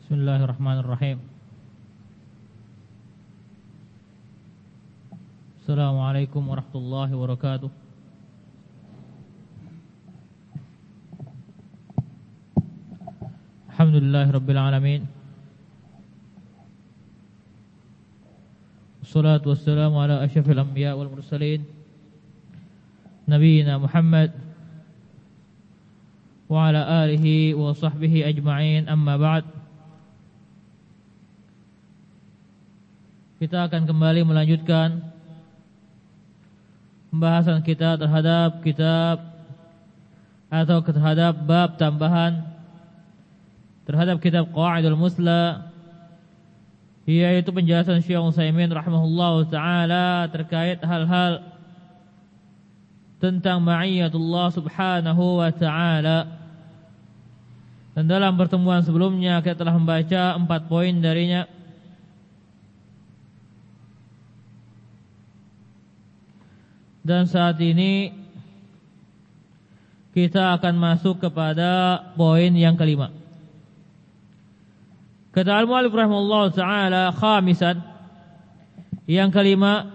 Bismillahirrahmanirrahim. Assalamualaikum warahmatullahi wabarakatuh. Alhamdulillahirabbil alamin. Wassalatu wassalamu ala asyrafil anbiya wal mursalin nabiyina Muhammad wa ala alihi wa sahbihi ajma'in, amma ba'd. Kita akan kembali melanjutkan pembahasan kita terhadap kitab atau terhadap bab tambahan terhadap kitab Qawaidul Musla, yaitu penjelasan Syekh Utsaimin rahimahullahu taala terkait hal-hal tentang ma'iyatullah subhanahu wa ta'ala. Dan dalam pertemuan sebelumnya kita telah membaca 4 poin darinya. Dan saat ini kita akan masuk kepada poin yang kelima. Kata al-mu'allif rahimahullah ta'ala, khamisan, yang kelima,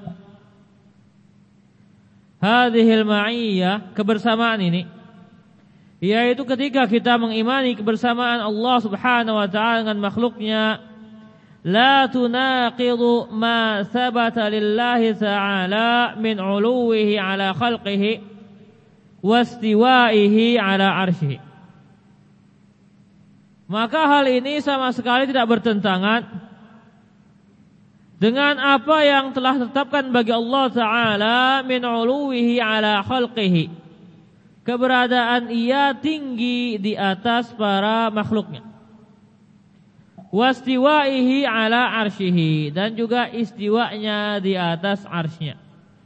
hadhil ma'iyyah, kebersamaan ini, yaitu ketika kita mengimani kebersamaan Allah subhanahu wa ta'ala dengan makhluknya, la tunaqidu ma thabata lillahi ta'ala min uluwihi ala khalqihi wastiwaihi ala arshihi. Maka hal ini sama sekali tidak bertentangan dengan apa yang telah ditetapkan bagi Allah Ta'ala min uluwihi ala khalqihi, keberadaan ia tinggi di atas para makhluknya, wastiwaihi ala arshihi, dan juga istiwanya di atas arsy-Nya.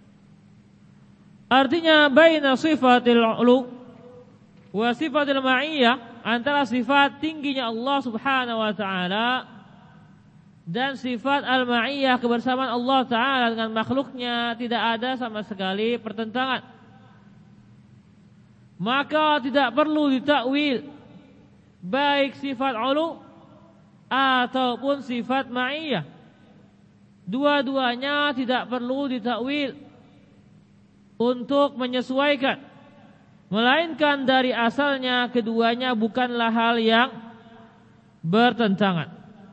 Artinya baina sifatil ulu wa sifatil ma'iyyah, antara sifat tingginya Allah subhanahu wa ta'ala dan sifat al-ma'iyyah, kebersamaan Allah ta'ala dengan makhluknya, tidak ada sama sekali pertentangan. Maka tidak perlu ditakwil baik sifat ulu ataupun sifat ma'iyyah. Dua-duanya tidak perlu ditakwil untuk menyesuaikan, melainkan dari asalnya keduanya bukanlah hal yang bertentangan.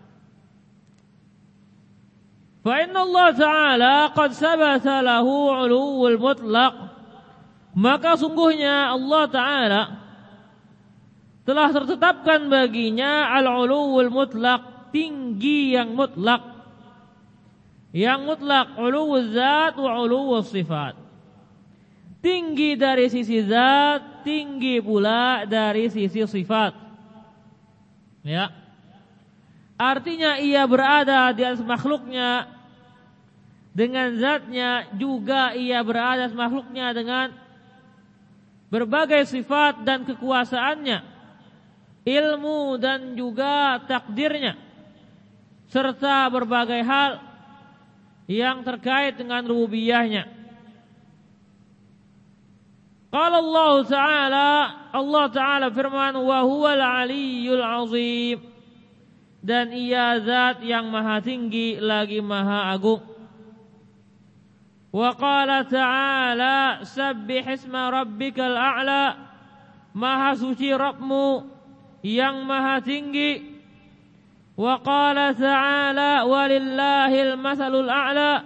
Fa inna Allah Ta'ala qad sabata lahu 'uluwul mutlaq, maka sungguhnya Allah Ta'ala telah tertetapkan baginya al-'uluwul mutlaq, tinggi yang mutlak. Yang mutlak 'uluwuz zat wa 'uluwus sifat, tinggi dari sisi zat, tinggi pula dari sisi sifat. Ya. Artinya ia berada di atas makhluknya dengan zatnya, juga ia berada di atas makhluknya dengan berbagai sifat dan kekuasaannya, ilmu dan juga takdirnya, serta berbagai hal yang terkait dengan rububiyahnya. Qala Allah Ta'ala firman, wa huwal aliyyul azim, dan ia zat yang maha tinggi lagi maha agung. Wa qala ta'ala, sabbih isma rabbikal a'la, maha suci Rabbmu yang maha tinggi. Wa qala ta'ala, walillahil masalul a'la.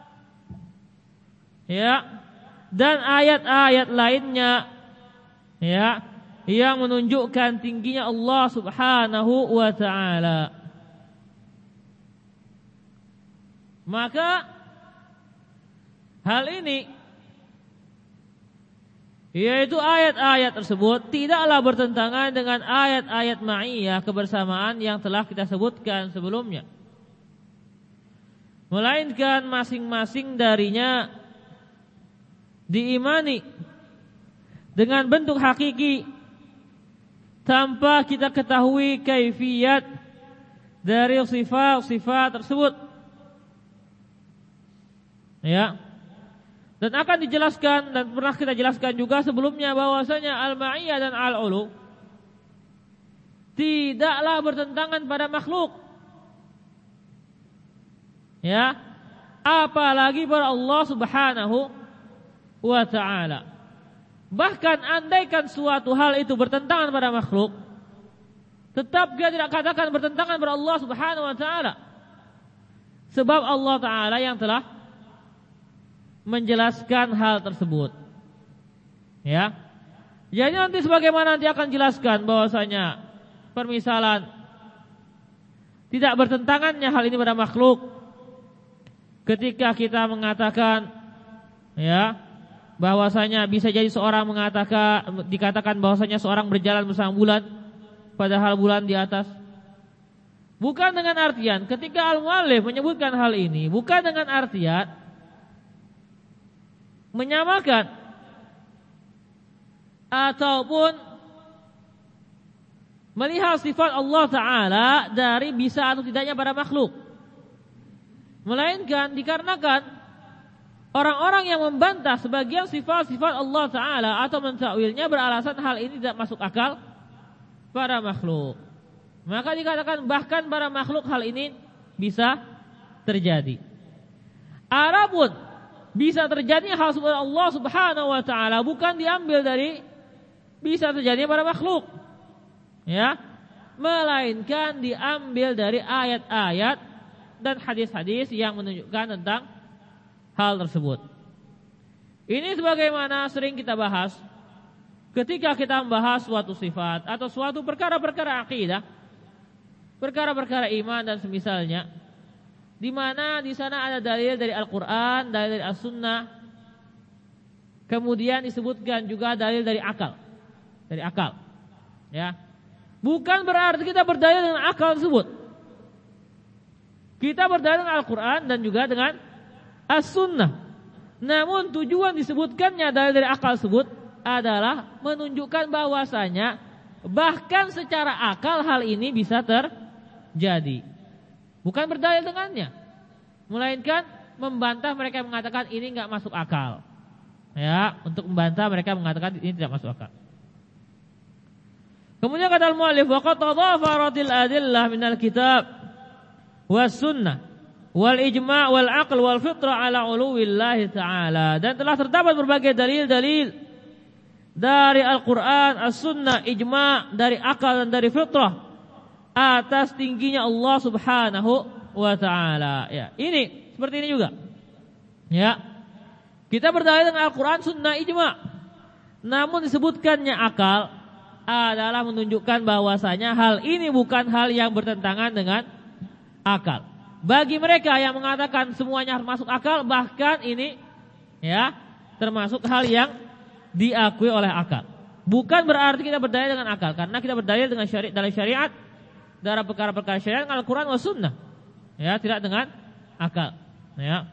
Ya. Dan ayat-ayat lainnya, ya, yang menunjukkan tingginya Allah subhanahu wa ta'ala. Maka hal ini, yaitu ayat-ayat tersebut, tidaklah bertentangan dengan ayat-ayat ma'iyyah, kebersamaan yang telah kita sebutkan sebelumnya, melainkan masing-masing darinya diimani dengan bentuk hakiki tanpa kita ketahui kaifiyat dari sifat-sifat tersebut. Ya. Dan akan dijelaskan, dan pernah kita jelaskan juga sebelumnya, bahwasanya al-ma'iyyah dan al-ulu tidaklah bertentangan pada makhluk. Ya, apalagi pada Allah Subhanahu wa taala. Bahkan andaikan suatu hal itu bertentangan pada makhluk, tetap dia tidak katakan bertentangan pada Allah Subhanahu wa taala. Sebab Allah taala yang telah menjelaskan hal tersebut. Ya. Jadi nanti sebagaimana nanti akan jelaskan bahwasanya permisalan tidak bertentangannya hal ini pada makhluk. Ketika kita mengatakan ya bahwasanya bisa jadi seorang dikatakan bahwasanya seorang berjalan bersama bulan padahal bulan di atas. Bukan dengan artian ketika al-muallif menyebutkan hal ini, bukan dengan artian menyamakan ataupun melihat sifat Allah Ta'ala dari bisa atau tidaknya pada makhluk, melainkan dikarenakan orang-orang yang membantah sebagian sifat-sifat Allah Ta'ala atau mentakwilnya beralasan hal ini tidak masuk akal pada makhluk, maka dikatakan bahkan pada makhluk hal ini bisa terjadi. Adapun bisa terjadi hal seperti Allah Subhanahu wa taala bukan diambil dari bisa terjadi pada makhluk. Ya, melainkan diambil dari ayat-ayat dan hadis-hadis yang menunjukkan tentang hal tersebut. Ini sebagaimana sering kita bahas ketika kita membahas suatu sifat atau suatu perkara-perkara akidah, perkara-perkara iman dan semisalnya, di mana di sana ada dalil dari Al-Qur'an, dalil dari As-Sunnah. Kemudian disebutkan juga dalil dari akal. Dari akal. Ya. Bukan berarti kita berdalil dengan akal tersebut. Kita berdalil dengan Al-Qur'an dan juga dengan As-Sunnah. Namun tujuan disebutkannya dalil dari akal tersebut adalah menunjukkan bahwasanya bahkan secara akal hal ini bisa terjadi. Bukan berdalil dengannya, melainkan membantah mereka yang mengatakan ini enggak masuk akal. Ya, untuk membantah mereka mengatakan ini tidak masuk akal. Kemudian kata al-muallif wa qad tadafaratil adillah minal kitab was sunnah wal ijma' wal aql wal fitrah ala uluwillahi ta'ala, dan telah terdapat berbagai dalil-dalil dari Al-Qur'an, As-Sunnah, ijma', dari akal dan dari fitrah atas tingginya Allah Subhanahu wa taala. Ya, ini seperti ini juga. Ya. Kita berdalil dengan Al-Qur'an, Sunnah, ijma'. Namun disebutkannya akal adalah menunjukkan bahwasanya hal ini bukan hal yang bertentangan dengan akal. Bagi mereka yang mengatakan semuanya harus masuk akal, bahkan ini ya termasuk hal yang diakui oleh akal. Bukan berarti kita berdalil dengan akal, karena kita berdalil dengan syariat dalam perkara-perkara syariat dengan Al-Quran wa Sunnah. Ya, tidak dengan akal. Ya.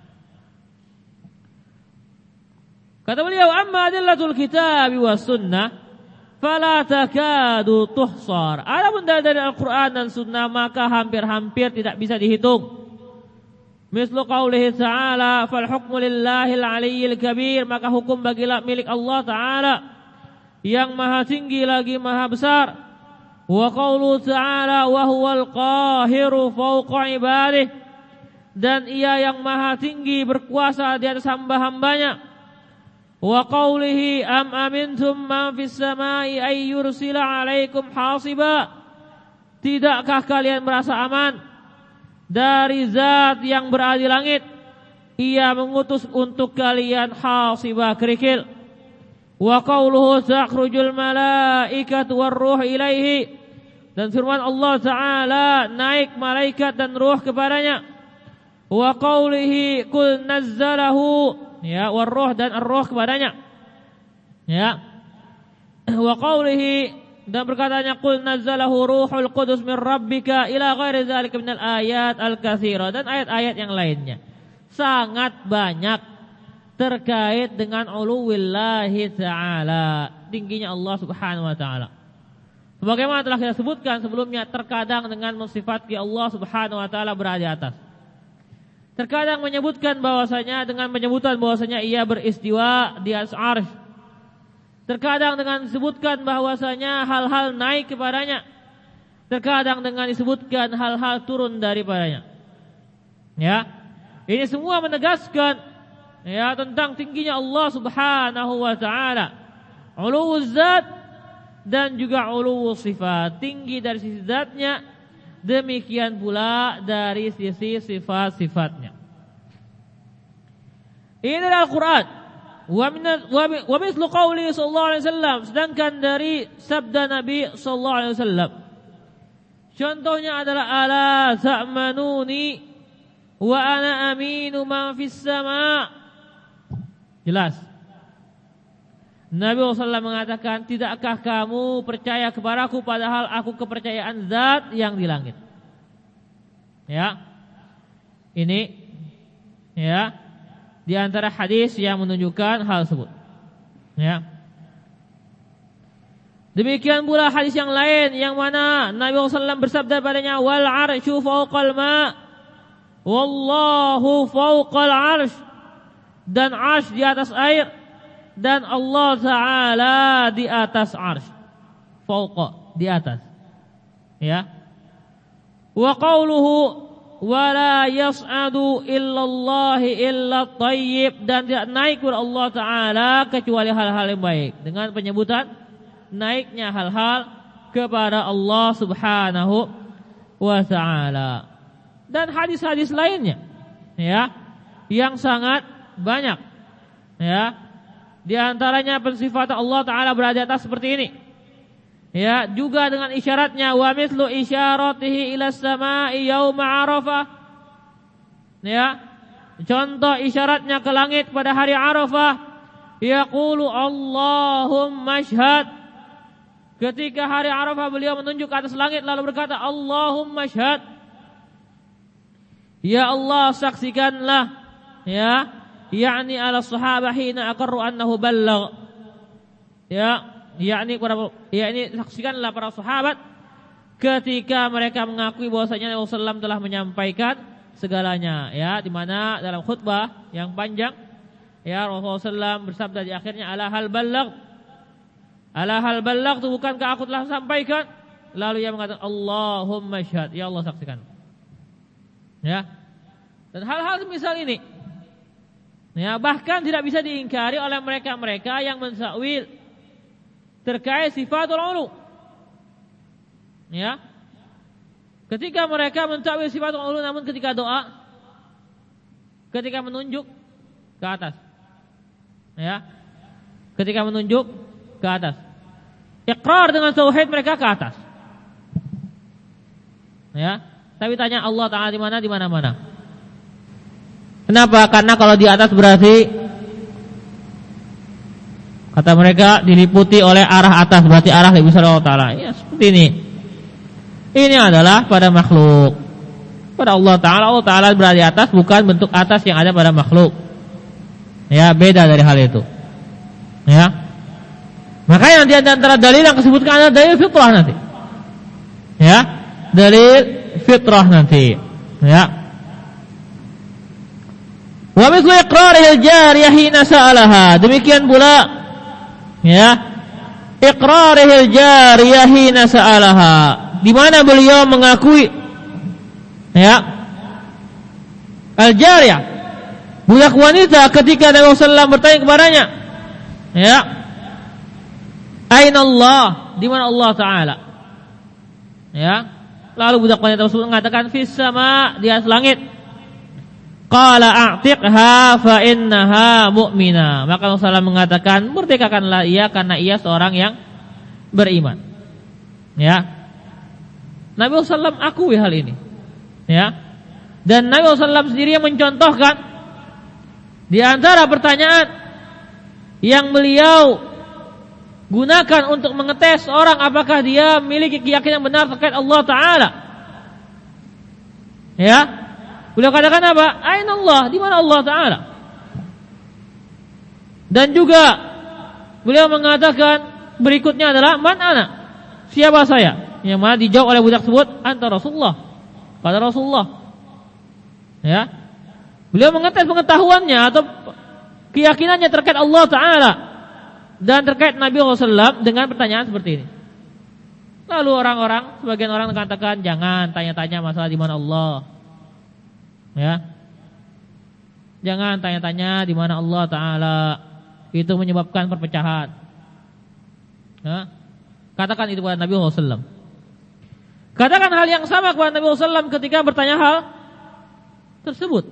Kata beliau, amma adillatul kitab wa sunnah fala takadu tuhsar. Adapun dari Al-Quran dan Sunnah maka hampir-hampir tidak bisa dihitung. Mislu qaulihi ta'ala fal hukmu lillahil aliyyil kabir, maka hukum bagilah milik Allah Ta'ala yang maha tinggi lagi maha besar. Wa qauluhu ta'ala wa huwal qahiru fawqa ibadih, dan ia yang maha tinggi berkuasa di atas hamba-hambanya. Wa qawlihi am amintum man fis samai ay yursila alaikum hasiba, tidakkah kalian merasa aman dari zat yang berada di langit, ia mengutus untuk kalian hasiba, kerikil. Wa qawluhu takhrujul malaikatu warruh ilaihi, dan firman Allah Ta'ala naik malaikat dan ruh kepadanya. Wa qawlihi kul nazzalahu, ya, warruh dan ar-ruh kepadanya. Ya. Wa qawlihi, dan berkatanya qul nazzalahu ruhul qudus min rabbika ila ghairi dzalika minal ayat al-katsira, dan ayat-ayat yang lainnya. Sangat banyak terkait dengan uluwillahi ta'ala, tingginya Allah Subhanahu wa taala. Sebagaimana telah kita sebutkan sebelumnya, terkadang dengan mensifati Allah Subhanahu wa taala berada di atas. Terkadang menyebutkan bahwasanya dengan penyebutan bahwasanya ia beristiwa di atas arsy. Terkadang dengan disebutkan bahwasanya hal-hal naik kepadanya. terkadang dengan disebutkan hal-hal turun daripadanya. Ya, ini semua menegaskan ya tentang tingginya Allah Subhanahu wa taala. Uluwuz zat dan juga uluwuz sifat, tinggi dari sisi zatnya, demikian pula dari sisi sifat-sifatnya. Ini adalah Al-Qur'an. Wa mithlu qouli sallallahu alaihi wasallam, sedangkan dari sabda Nabi sallallahu alaihi wasallam contohnya adalah ala ta'manuni wa ana aminu man fis sama. Jelas. Nabi SAW mengatakan, tidakkah kamu percaya kepadaku padahal aku kepercayaan zat yang di langit. Ya. Ini ya di antara hadis yang menunjukkan hal tersebut. Ya. Demikian pula hadis yang lain yang mana Nabi SAW bersabda padanya, wal arsyu fawqal ma, wallahu fawqal arsh, dan arsh di atas air dan Allah Ta'ala di atas arsh. Fawqa, di atas. Ya. Wa qawluhu wa la yas'adu illallahi illa tayyib, dan tidak naik kepada Allah Ta'ala kecuali hal-hal yang baik, dengan penyebutan naiknya hal-hal kepada Allah Subhanahu wa Ta'ala. Dan hadis-hadis lainnya ya yang sangat banyak ya. Di antaranya pensifatan Allah Ta'ala berada di atas seperti ini. Ya, juga dengan isyaratnya wa mithlu isyaratihi ila samai yauma Arafah. Ya. Contoh isyaratnya ke langit pada hari Arafah, yaqulu Allahumma syhad. Ketika hari Arafah beliau menunjuk ke atas langit lalu berkata Allahumma syhad. Ya Allah, saksikanlah ya, yakni ala sahabah hina aqarru annahu ballagh. Ya, yakni saksikanlah para sahabat ketika mereka mengakui bahwasanya Nabi sallallahu telah menyampaikan segalanya, ya, di mana dalam khutbah yang panjang ya Rasulullah sallallahu bersabda di akhirnya ala hal ballagh. Ala hal ballagh itu bukankah aku telah sampaikan? Lalu ia mengatakan Allahumma syhad, ya Allah saksikan. Ya. Dan hal-hal semisal ini ya, bahkan tidak bisa diingkari oleh mereka-mereka yang mensakwil terkait sifatul ulu. Ya. Ketika mereka mensakwil sifatul ulu, namun ketika doa, ketika menunjuk ke atas. Ya. Ketika menunjuk ke atas. Iqrar dengan tauhid mereka ke atas. Ya. Tapi tanya Allah Ta'ala di mana? Di mana-mana. Kenapa? Karena kalau di atas berarti kata mereka diliputi oleh arah atas, berarti arah lebih besar Allah Ta'ala. Ya seperti ini. Ini adalah pada makhluk. Pada Allah Ta'ala, Allah Ta'ala berada di atas, bukan bentuk atas yang ada pada makhluk. Ya, beda dari hal itu. Ya. Makanya nanti antara dalil yang disebutkan adalah dalil fitrah nanti. Ya, dalil fitrah nanti. Ya. Wa mithlu iqraril jariyah hina sa'alaha. Demikian pula ya, iqraril jariyah hina sa'alaha, di mana beliau mengakui ya al-jariyah, budak wanita, ketika Nabi sallallahu bertanya kepadanya ya, aina Allah, di mana Allah Ta'ala? Ya. Lalu budak wanita tersebut mengatakan fis sama, di atas langit. Qala a'tiqha fa innaha mu'mina. Maka Rasulullah mengatakan, merdekakanlah ia karena ia seorang yang beriman. Ya. Nabi sallallahu akui hal ini. Ya. Dan Nabi sallallahu sendiri yang mencontohkan di antara pertanyaan yang beliau gunakan untuk mengetes orang apakah dia memiliki keyakinan benar terkait Allah Ta'ala. Ya. Beliau katakan apa? Aina Allah, di mana Allah Ta'ala? Dan juga beliau mengatakan berikutnya adalah man ana, siapa saya? Yang mana dijawab oleh budak tersebut, anta Rasulullah, kata Rasulullah. Ya. Beliau mengetes pengetahuannya atau keyakinannya terkait Allah Ta'ala dan terkait Nabi SAW dengan pertanyaan seperti ini. Lalu sebagian orang mengatakan jangan tanya-tanya masalah di mana Allah. Ya. Jangan tanya-tanya di mana Allah Ta'ala. Itu menyebabkan perpecahan. Ya. Katakan itu kepada Nabi SAW. Katakan hal yang sama kepada Nabi SAW ketika bertanya hal tersebut.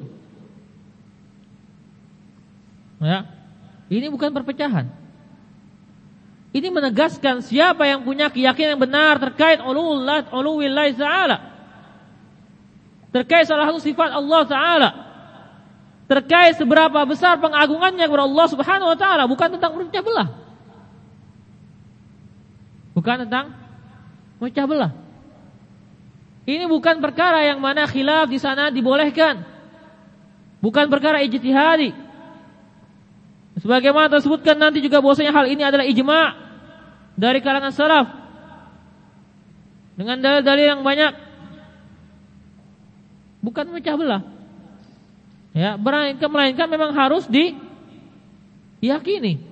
Ya. Ini bukan perpecahan. Ini menegaskan siapa yang punya keyakinan yang benar terkait uluwillah ta'ala. Terkait salah satu sifat Allah Ta'ala. Terkait seberapa besar pengagungannya kepada Allah Subhanahu wa ta'ala, bukan tentang memecah belah. Bukan tentang memecah belah. Ini bukan perkara yang mana khilaf di sana dibolehkan. Bukan perkara ijtihadi. Sebagaimana tersebutkan nanti juga bahwasanya hal ini adalah ijma' dari kalangan salaf dengan dalil-dalil yang banyak. Bukan memecah belah. Ya, melainkan memang harus diyakini.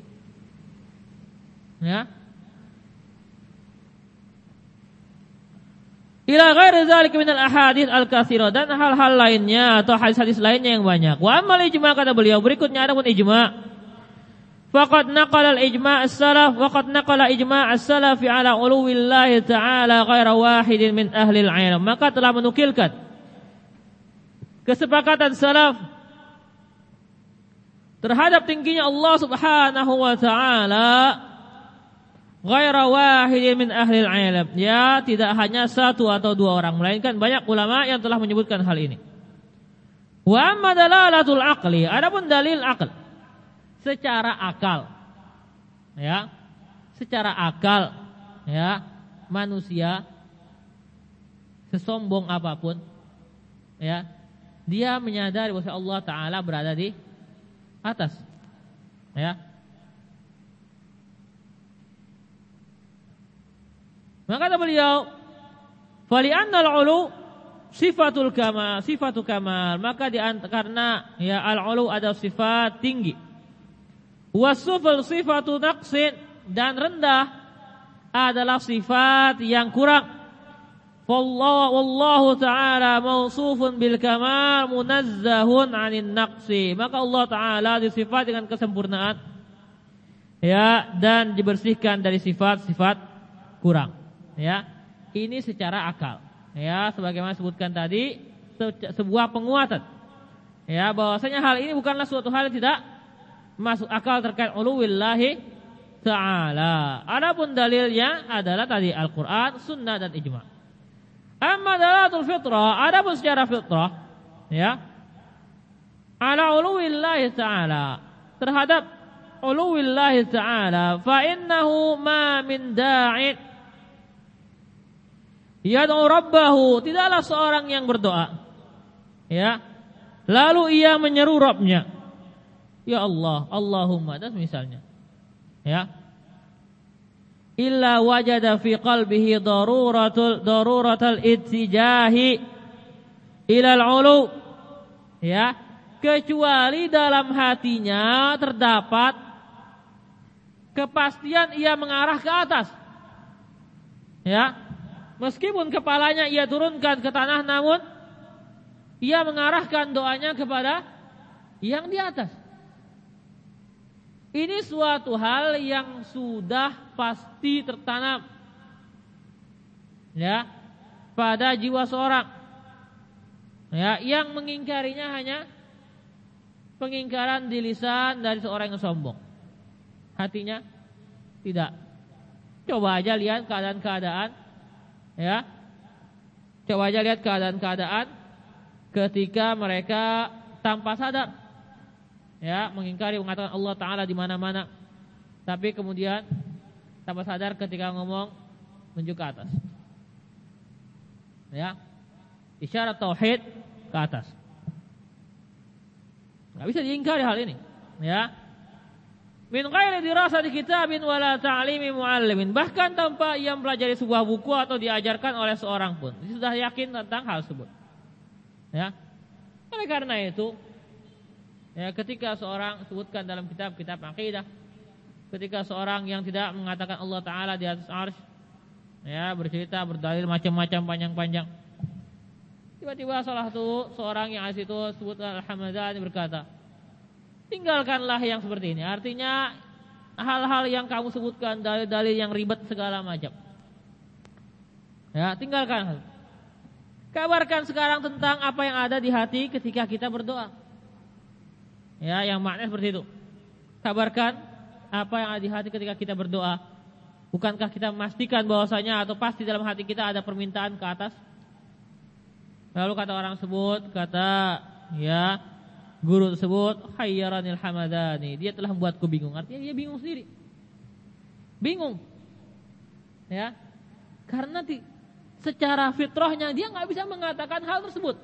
Ya. Ila ghairi dzalika minal ahadits al-katsirah, dan hal-hal lainnya atau hadis-hadis lainnya yang banyak. Wa ammal ijma', kata beliau berikutnya, adapun ijma', faqad naqala al-ijma' as-salaf wa qad naqala ijma' as-salaf ala uluwillahi ta'ala ghaira wahidin min ahli al-'ilm. Maka telah menukilkan kesepakatan salaf terhadap tingginya Allah Subhanahu wa ta'ala ghaira wahidin min ahli al-'ilm. Ya, tidak hanya satu atau dua orang, melainkan banyak ulama yang telah menyebutkan hal ini. Wa amma dalalatul aqli, adapun dalil akal, secara akal. Ya. Secara akal, ya, manusia sesombong apapun, ya, dia menyadari bahwa Allah Ta'ala berada di atas. Ya. Maka kata beliau, fali annal ulu sifatu kamal, maka karena ya al-ulu ada sifat tinggi. Wasuful sifatu naqsin, dan rendah adalah sifat yang kurang. Wallahu ta'ala mausufun bil kamal munazzahun 'anil naqsi. Maka Allah Ta'ala disifat dengan kesempurnaan, ya, dan dibersihkan dari sifat-sifat kurang. Ya, ini secara akal. Ya, sebagaimana disebutkan tadi, sebuah penguatan. Ya, bahwasanya hal ini bukanlah suatu hal yang tidak masuk akal terkait uluwillahi ta'ala. Adapun dalilnya adalah tadi Al-Qur'an, sunnah, dan ijma'. Amma dalatul fitrah, adapun secara fitrah, ya, ala uluwillahi ta'ala, terhadap uluwillahi ta'ala, fa innahu ma min da'in yad'u rabbahu, tidaklah seorang yang berdoa, ya, lalu ia menyeru Rabbnya, ya Allah, Allahumma, dan misalnya, ya, illa wajada fi qalbihi daruratul ittijahi ilal ulu, ya, kecuali dalam hatinya terdapat kepastian ia mengarah ke atas. Ya, meskipun kepalanya ia turunkan ke tanah, namun ia mengarahkan doanya kepada yang di atas. Ini suatu hal yang sudah pasti tertanam, ya, pada jiwa seorang. Ya, yang mengingkarinya hanya pengingkaran di lisan dari seorang yang sombong. Hatinya tidak. Coba aja lihat keadaan-keadaan, ya. Coba aja lihat keadaan-keadaan ketika mereka tanpa sadar, ya, mengingkari, mengatakan Allah Ta'ala di mana-mana, tapi kemudian tanpa sadar ketika ngomong menunjuk ke atas, ya, isyarat tauhid ke atas. Nggak bisa diingkari hal ini, ya. Min ghairi dirasati kitabin wala ta'limi muallimin, bahkan tanpa ia mempelajari sebuah buku atau diajarkan oleh seorang pun, dia sudah yakin tentang hal tersebut, ya. Oleh karena itu, ya, ketika seorang sebutkan dalam kitab-kitab akidah, ketika seorang yang tidak mengatakan Allah Ta'ala di atas arsy, Ya, bercerita, berdalil macam-macam panjang-panjang. Tiba-tiba salah satu seorang yang asli itu sebut Al-Hamadani berkata, tinggalkanlah yang seperti ini. Artinya hal-hal yang kamu sebutkan, dalil-dalil yang ribet segala macam. Ya, tinggalkan. Kabarkan sekarang tentang apa yang ada di hati ketika kita berdoa. Ya, yang maknanya seperti itu. Kabarkan apa yang ada di hati ketika kita berdoa. Bukankah kita memastikan bahwasanya atau pasti dalam hati kita ada permintaan ke atas? Lalu kata orang tersebut, kata ya guru tersebut, hayyaranil hamadani, dia telah membuatku bingung. Artinya dia bingung sendiri. Bingung. Ya. Karena secara fitrahnya dia enggak bisa mengatakan hal tersebut.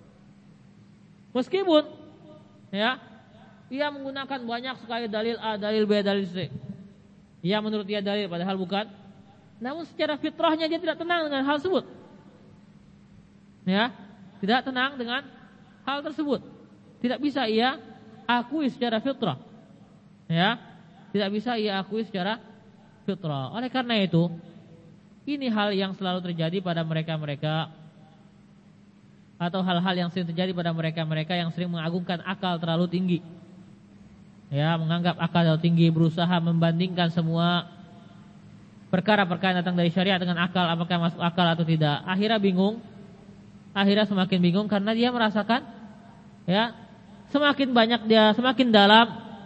Meskipun ya, dia menggunakan banyak sekali dalil A, dalil B, dalil C. Ya, menurut dia dalil padahal bukan. Namun secara fitrahnya dia tidak tenang dengan hal tersebut. Ya, tidak tenang dengan hal tersebut. Tidak bisa ia akui secara fitrah. Ya, tidak bisa ia akui secara fitrah. Oleh karena itu, ini hal yang selalu terjadi pada mereka-mereka, atau hal-hal yang sering terjadi pada mereka-mereka yang sering mengagungkan akal terlalu tinggi. Ya, menganggap akal terlalu tinggi, berusaha membandingkan semua perkara-perkara yang datang dari syariat dengan akal, apakah masuk akal atau tidak. Akhirnya bingung. Akhirnya semakin bingung karena dia merasakan ya, semakin banyak dia, semakin dalam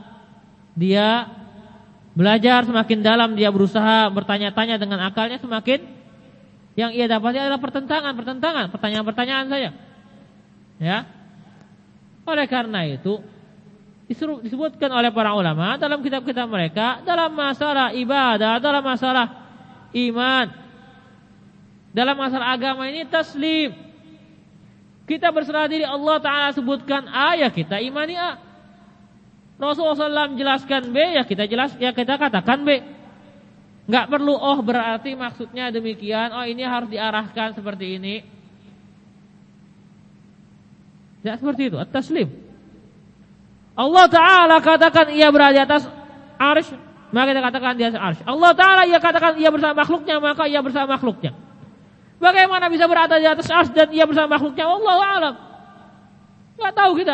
dia belajar, semakin dalam dia berusaha bertanya-tanya dengan akalnya, semakin yang ia dapati adalah pertanyaan-pertanyaan saja. Ya. Oleh karena itu disebutkan oleh para ulama dalam kitab-kitab mereka, dalam masalah ibadah, dalam masalah iman, dalam masalah agama ini taslim. Kita berserah diri, Allah Ta'ala sebutkan A, ya kita imani A. Rasulullah SAW jelaskan B, ya kita katakan B. Enggak perlu berarti maksudnya demikian, ini harus diarahkan seperti ini. Tidak seperti itu, at-taslim. Allah Ta'ala katakan ia berada di atas arsy, maka kita katakan di atas arsy. Allah Ta'ala ia katakan ia bersama makhluknya, maka ia bersama makhluknya. Bagaimana bisa berada di atas arsy dan ia bersama makhluknya? Wallahu a'lam. Enggak tahu kita.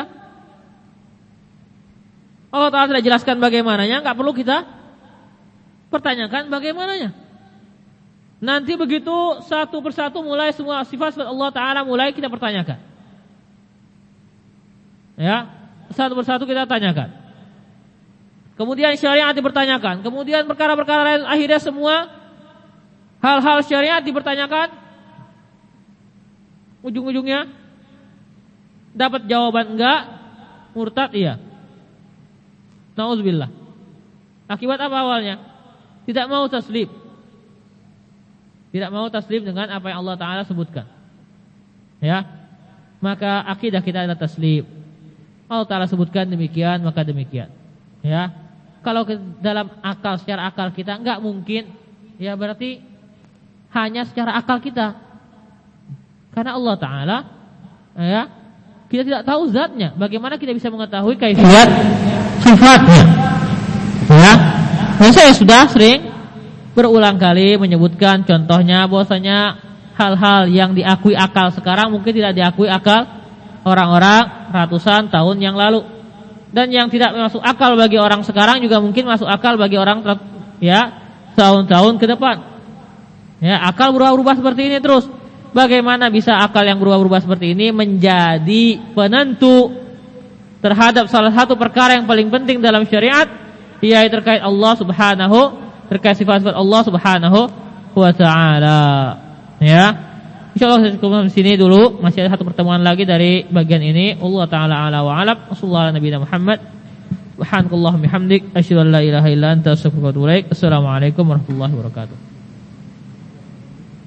Allah Ta'ala sudah jelaskan bagaimananya, enggak perlu kita pertanyakan bagaimananya. Nanti begitu satu persatu mulai semua sifat-sifat Allah Ta'ala mulai kita pertanyakan. Ya, satu persatu kita tanyakan. Kemudian syariat dipertanyakan. Kemudian perkara-perkara lain, akhirnya semua hal-hal syariat dipertanyakan. Ujung-ujungnya dapat jawaban enggak, murtad iya. Nauzubillah. Akibat apa awalnya? Tidak mau taslim. Tidak mau taslim dengan apa yang Allah Ta'ala sebutkan. Ya. Maka akidah kita adalah taslim. Allah Ta'ala sebutkan demikian, maka demikian. Ya. Kalau dalam akal, secara akal kita enggak mungkin, ya berarti hanya secara akal kita. Karena Allah Ta'ala ya, kita tidak tahu zatnya. Bagaimana kita bisa mengetahui kaifiyat sifatnya? Ya. Dan saya sudah sering berulang kali menyebutkan contohnya bahwasanya hal-hal yang diakui akal sekarang mungkin tidak diakui akal orang-orang ratusan tahun yang lalu. Dan yang tidak masuk akal bagi orang sekarang juga mungkin masuk akal bagi orang ya tahun-tahun ke depan. Ya, akal berubah-ubah seperti ini terus. Bagaimana bisa akal yang berubah-ubah seperti ini menjadi penentu terhadap salah satu perkara yang paling penting dalam syariat, yaitu terkait Allah Subhanahu, terkait sifat-sifat Allah Subhanahu wa Ta'ala. Ya. Insyaallah saya cukup di sini dulu, masih ada satu pertemuan lagi dari bagian ini. Allah Ta'ala ala wa alam. Wassallallahu ala nabiyina Muhammad. Subhanakallahumma bihamdik asyhadu an la ilaha illa anta astaghfiruka wa atubu ilaik. Assalamualaikum warahmatullahi wabarakatuh.